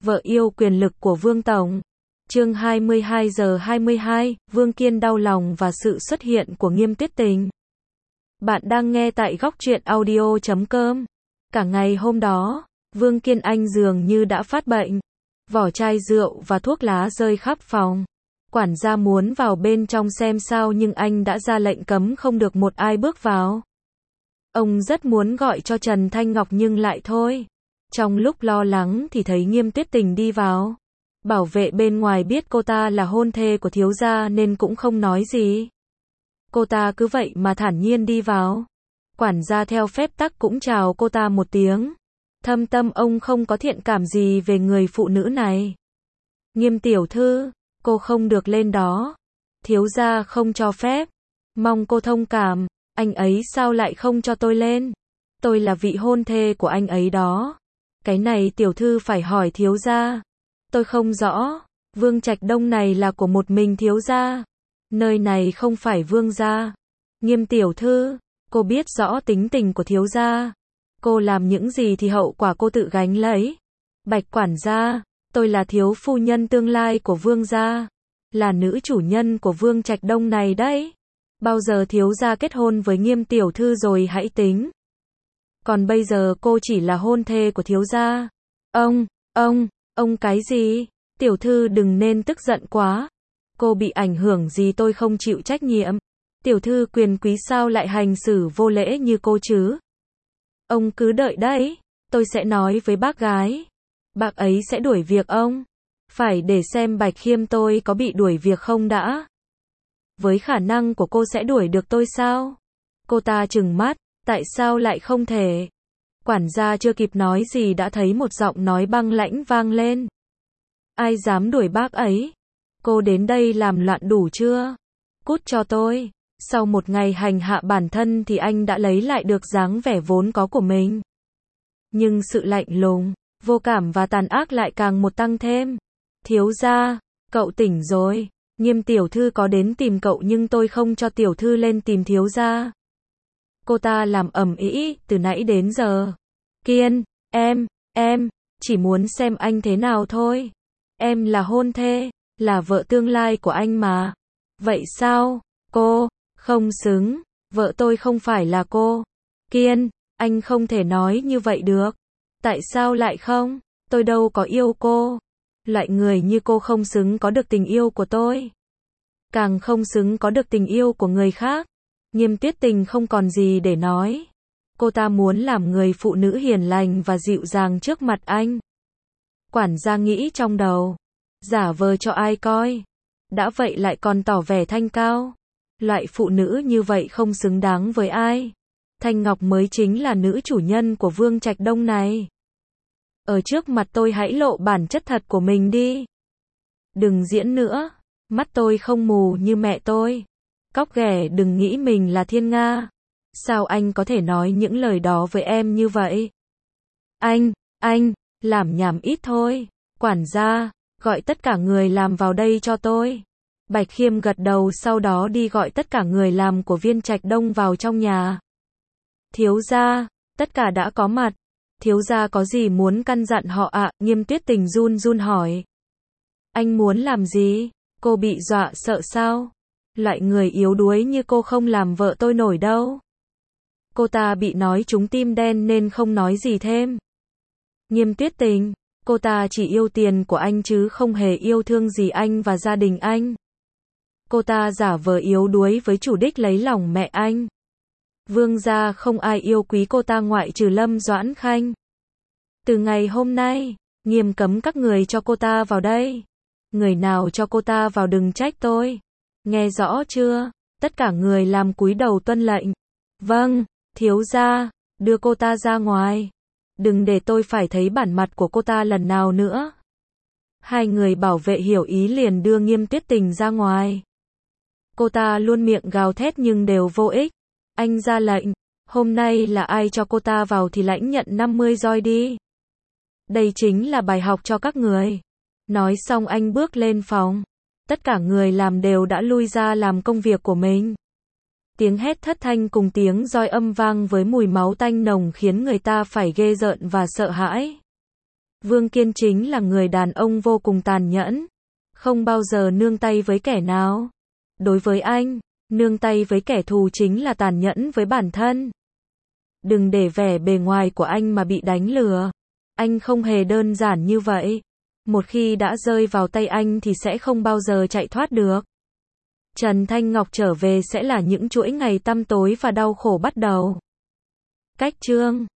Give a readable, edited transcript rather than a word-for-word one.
Vợ yêu quyền lực của Vương Tổng. Chương 22 giờ 22, Vương Kiên đau lòng và sự xuất hiện của Nghiêm Tuyết Tình. Bạn đang nghe tại góc truyện audio.com. Cả ngày hôm đó, Vương Kiên Anh dường như đã phát bệnh. Vỏ chai rượu và thuốc lá rơi khắp phòng. Quản gia muốn vào bên trong xem sao nhưng anh đã ra lệnh cấm không được một ai bước vào. Ông rất muốn gọi cho Trần Thanh Ngọc nhưng lại thôi. Trong lúc lo lắng thì thấy Nghiêm Tuyết Tình đi vào. Bảo vệ bên ngoài biết cô ta là hôn thê của thiếu gia nên cũng không nói gì. Cô ta cứ vậy mà thản nhiên đi vào. Quản gia theo phép tắc cũng chào cô ta một tiếng. Thâm tâm ông không có thiện cảm gì về người phụ nữ này. Nghiêm tiểu thư, cô không được lên đó. Thiếu gia không cho phép. Mong cô thông cảm, anh ấy sao lại không cho tôi lên? Tôi là vị hôn thê của anh ấy đó. Cái này tiểu thư phải hỏi thiếu gia. Tôi không rõ, Vương Trạch Đông này là của một mình thiếu gia. Nơi này không phải Vương gia. Nghiêm tiểu thư, cô biết rõ tính tình của thiếu gia. Cô làm những gì thì hậu quả cô tự gánh lấy. Bạch quản gia, tôi là thiếu phu nhân tương lai của Vương gia. Là nữ chủ nhân của Vương Trạch Đông này đấy. Bao giờ thiếu gia kết hôn với Nghiêm tiểu thư rồi hãy tính. Còn bây giờ cô chỉ là hôn thê của thiếu gia. Ông cái gì? Tiểu thư đừng nên tức giận quá. Cô bị ảnh hưởng gì tôi không chịu trách nhiệm. Tiểu thư quyền quý sao lại hành xử vô lễ như cô chứ? Ông cứ đợi đấy, tôi sẽ nói với bác gái. Bác ấy sẽ đuổi việc ông. Phải để xem Bạch Khiêm tôi có bị đuổi việc không đã. Với khả năng của cô sẽ đuổi được tôi sao? Cô ta trừng mắt, tại sao lại không thể? Quản gia chưa kịp nói gì đã thấy một giọng nói băng lãnh vang lên. Ai dám đuổi bác ấy? Cô đến đây làm loạn đủ chưa? Cút cho tôi. Sau một ngày hành hạ bản thân thì anh đã lấy lại được dáng vẻ vốn có của mình. Nhưng sự lạnh lùng, vô cảm và tàn ác lại càng một tăng thêm. Thiếu gia, cậu tỉnh rồi. Nghiêm tiểu thư có đến tìm cậu nhưng tôi không cho tiểu thư lên tìm thiếu gia. Cô ta làm ầm ĩ từ nãy đến giờ. Kiên, em chỉ muốn xem anh thế nào thôi. Em là hôn thê, là vợ tương lai của anh mà. Vậy sao? Cô không xứng, vợ tôi không phải là cô. Kiên, anh không thể nói như vậy được. Tại sao lại không? Tôi đâu có yêu cô. Loại người như cô không xứng có được tình yêu của tôi. Càng không xứng có được tình yêu của người khác. Nghiêm Tuyết Tình không còn gì để nói. Cô ta muốn làm người phụ nữ hiền lành và dịu dàng trước mặt anh. Quản gia nghĩ trong đầu. Giả vờ cho ai coi. Đã vậy lại còn tỏ vẻ thanh cao. Loại phụ nữ như vậy không xứng đáng với ai. Thanh Ngọc mới chính là nữ chủ nhân của Vương Trạch Đông này. Ở trước mặt tôi hãy lộ bản chất thật của mình đi. Đừng diễn nữa. Mắt tôi không mù như mẹ tôi. Cóc ghẻ đừng nghĩ mình là thiên nga. Sao anh có thể nói những lời đó với em như vậy? Anh, làm nhảm ít thôi. Quản gia, gọi tất cả người làm vào đây cho tôi. Bạch Khiêm gật đầu sau đó đi gọi tất cả người làm của Viên Trạch Đông vào trong nhà. Thiếu gia, tất cả đã có mặt. Thiếu gia có gì muốn căn dặn họ ạ? Nghiêm Tuyết Tình run run hỏi. Anh muốn làm gì? Cô bị dọa sợ sao? Loại người yếu đuối như cô không làm vợ tôi nổi đâu. Cô ta bị nói trúng tim đen nên không nói gì thêm. Nghiêm Tuyết Tình, cô ta chỉ yêu tiền của anh chứ không hề yêu thương gì anh và gia đình anh. Cô ta giả vờ yếu đuối với chủ đích lấy lòng mẹ anh. Vương gia không ai yêu quý cô ta ngoại trừ Lâm Doãn Khanh. Từ ngày hôm nay, nghiêm cấm các người cho cô ta vào đây. Người nào cho cô ta vào đừng trách tôi. Nghe rõ chưa? Tất cả người làm cúi đầu tuân lệnh. Vâng, thiếu gia, đưa cô ta ra ngoài. Đừng để tôi phải thấy bản mặt của cô ta lần nào nữa. Hai người bảo vệ hiểu ý liền đưa Nghiêm Tuyết Tình ra ngoài. Cô ta luôn miệng gào thét nhưng đều vô ích. Anh ra lệnh, hôm nay là ai cho cô ta vào thì lãnh nhận 50 roi đi. Đây chính là bài học cho các người. Nói xong anh bước lên phòng. Tất cả người làm đều đã lui ra làm công việc của mình. Tiếng hét thất thanh cùng tiếng roi âm vang với mùi máu tanh nồng khiến người ta phải ghê rợn và sợ hãi. Vương Kiên chính là người đàn ông vô cùng tàn nhẫn, không bao giờ nương tay với kẻ nào. Đối với anh, nương tay với kẻ thù chính là tàn nhẫn với bản thân. Đừng để vẻ bề ngoài của anh mà bị đánh lừa. Anh không hề đơn giản như vậy. Một khi đã rơi vào tay anh thì sẽ không bao giờ chạy thoát được. Trần Thanh Ngọc trở về sẽ là những chuỗi ngày tăm tối và đau khổ bắt đầu. Cách chương